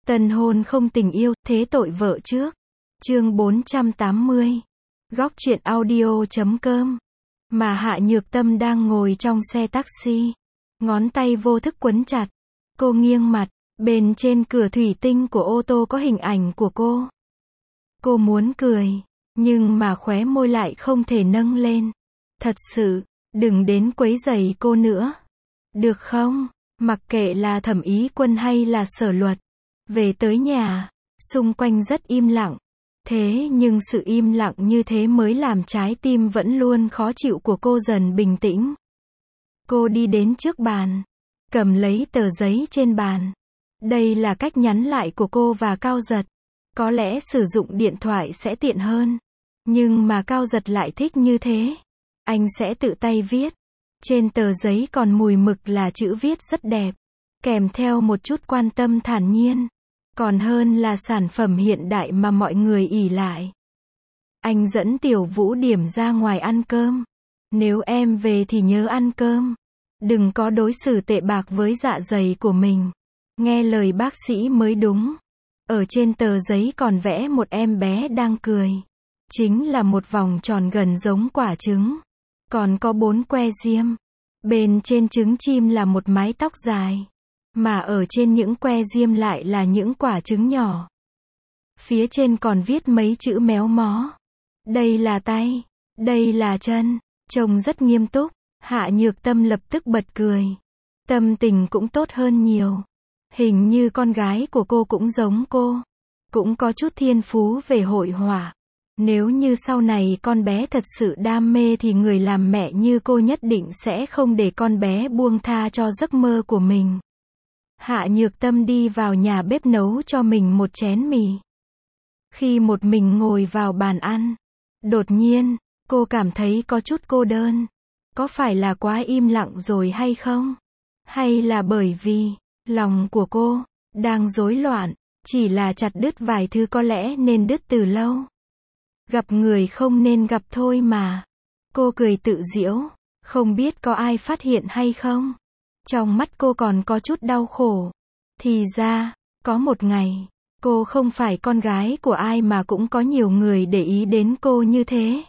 Tân hôn không tình yêu, thế tội vợ trước. Chương 480. Góc truyện audio.com. Mà Hạ Nhược Tâm đang ngồi trong xe taxi. Ngón tay vô thức quấn chặt. Cô nghiêng mặt, bên trên cửa thủy tinh của ô tô có hình ảnh của cô. Cô muốn cười, nhưng mà khóe môi lại không thể nâng lên. Thật sự, đừng đến quấy rầy cô nữa. Được không? Mặc kệ là Thẩm Ý Quân hay là Sở Luật. Về tới nhà, xung quanh rất im lặng. Thế nhưng sự im lặng như thế mới làm trái tim vẫn luôn khó chịu của cô dần bình tĩnh. Cô đi đến trước bàn, cầm lấy tờ giấy trên bàn. Đây là cách nhắn lại của cô và Cao Giật. Có lẽ sử dụng điện thoại sẽ tiện hơn. Nhưng mà Cao Giật lại thích như thế. Anh sẽ tự tay viết. Trên tờ giấy còn mùi mực là chữ viết rất đẹp. Kèm theo một chút quan tâm thản nhiên. Còn hơn là sản phẩm hiện đại mà mọi người ỷ lại. Anh dẫn Tiểu Vũ Điểm ra ngoài ăn cơm. Nếu em về thì nhớ ăn cơm. Đừng có đối xử tệ bạc với dạ dày của mình. Nghe lời bác sĩ mới đúng. Ở trên tờ giấy còn vẽ một em bé đang cười. Chính là một vòng tròn gần giống quả trứng. Còn có 4 que diêm. Bên trên trứng chim là một mái tóc dài. Mà ở trên những que diêm lại là những quả trứng nhỏ. Phía trên còn viết mấy chữ méo mó. Đây là tay. Đây là chân. Trông rất nghiêm túc. Hạ Nhược Tâm lập tức bật cười. Tâm tình cũng tốt hơn nhiều. Hình như con gái của cô cũng giống cô. Cũng có chút thiên phú về hội họa. Nếu như sau này con bé thật sự đam mê thì người làm mẹ như cô nhất định sẽ không để con bé buông tha cho giấc mơ của mình. Hạ Nhược Tâm đi vào nhà bếp nấu cho mình một chén mì. Khi một mình ngồi vào bàn ăn, đột nhiên, cô cảm thấy có chút cô đơn. Có phải là quá im lặng rồi hay không? Hay là bởi vì lòng của cô đang rối loạn, chỉ là chặt đứt vài thứ có lẽ nên đứt từ lâu. Gặp người không nên gặp thôi mà. Cô cười tự giễu, không biết có ai phát hiện hay không. Trong mắt cô còn có chút đau khổ. Thì ra, có một ngày, cô không phải con gái của ai mà cũng có nhiều người để ý đến cô như thế.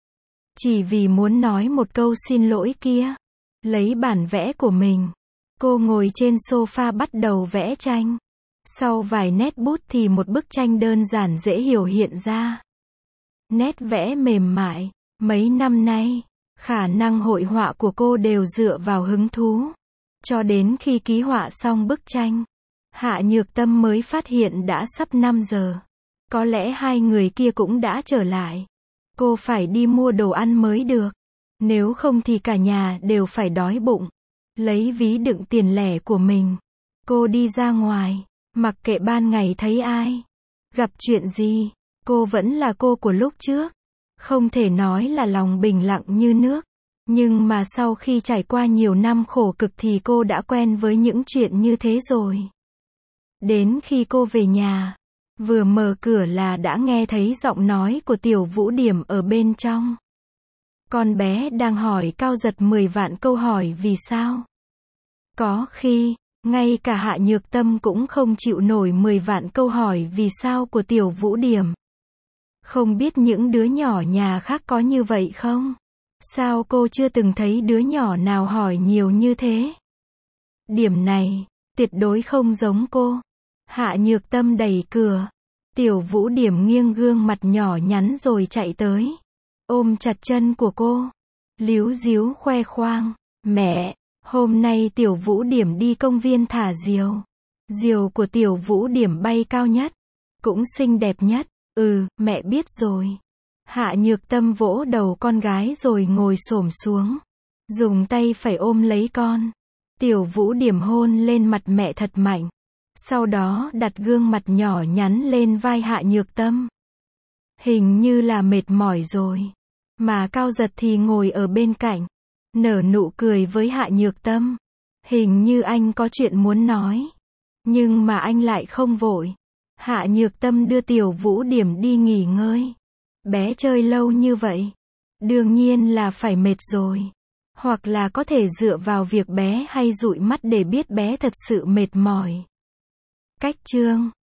Chỉ vì muốn nói một câu xin lỗi kia. Lấy bản vẽ của mình. Cô ngồi trên sofa bắt đầu vẽ tranh. Sau vài nét bút thì một bức tranh đơn giản dễ hiểu hiện ra. Nét vẽ mềm mại. Mấy năm nay, khả năng hội họa của cô đều dựa vào hứng thú. Cho đến khi ký họa xong bức tranh, Hạ Nhược Tâm mới phát hiện đã sắp 5 giờ. Có lẽ hai người kia cũng đã trở lại. Cô phải đi mua đồ ăn mới được. Nếu không thì cả nhà đều phải đói bụng. Lấy ví đựng tiền lẻ của mình. Cô đi ra ngoài, mặc kệ ban ngày thấy ai. Gặp chuyện gì, cô vẫn là cô của lúc trước. Không thể nói là lòng bình lặng như nước. Nhưng mà sau khi trải qua nhiều năm khổ cực thì cô đã quen với những chuyện như thế rồi. Đến khi cô về nhà, vừa mở cửa là đã nghe thấy giọng nói của Tiểu Vũ Điểm ở bên trong. Con bé đang hỏi Cao Giật 10 vạn câu hỏi vì sao. Có khi, ngay cả Hạ Nhược Tâm cũng không chịu nổi 10 vạn câu hỏi vì sao của Tiểu Vũ Điểm. Không biết những đứa nhỏ nhà khác có như vậy không? Sao cô chưa từng thấy đứa nhỏ nào hỏi nhiều như thế? Điểm này, tuyệt đối không giống cô. Hạ Nhược Tâm đẩy cửa. Tiểu Vũ Điểm nghiêng gương mặt nhỏ nhắn rồi chạy tới. Ôm chặt chân của cô. Líu díu khoe khoang. Mẹ, hôm nay Tiểu Vũ Điểm đi công viên thả diều. Diều của Tiểu Vũ Điểm bay cao nhất. Cũng xinh đẹp nhất. Mẹ biết rồi. Hạ Nhược Tâm vỗ đầu con gái rồi ngồi xổm xuống. Dùng tay phải ôm lấy con. Tiểu Vũ Điểm hôn lên mặt mẹ thật mạnh. Sau đó đặt gương mặt nhỏ nhắn lên vai Hạ Nhược Tâm. Hình như là mệt mỏi rồi. Mà Cao Giật thì ngồi ở bên cạnh. Nở nụ cười với Hạ Nhược Tâm. Hình như anh có chuyện muốn nói. Nhưng mà anh lại không vội. Hạ Nhược Tâm đưa Tiểu Vũ Điểm đi nghỉ ngơi. Bé chơi lâu như vậy. Đương nhiên là phải mệt rồi. Hoặc là có thể dựa vào việc bé hay dụi mắt để biết bé thật sự mệt mỏi. Cách chương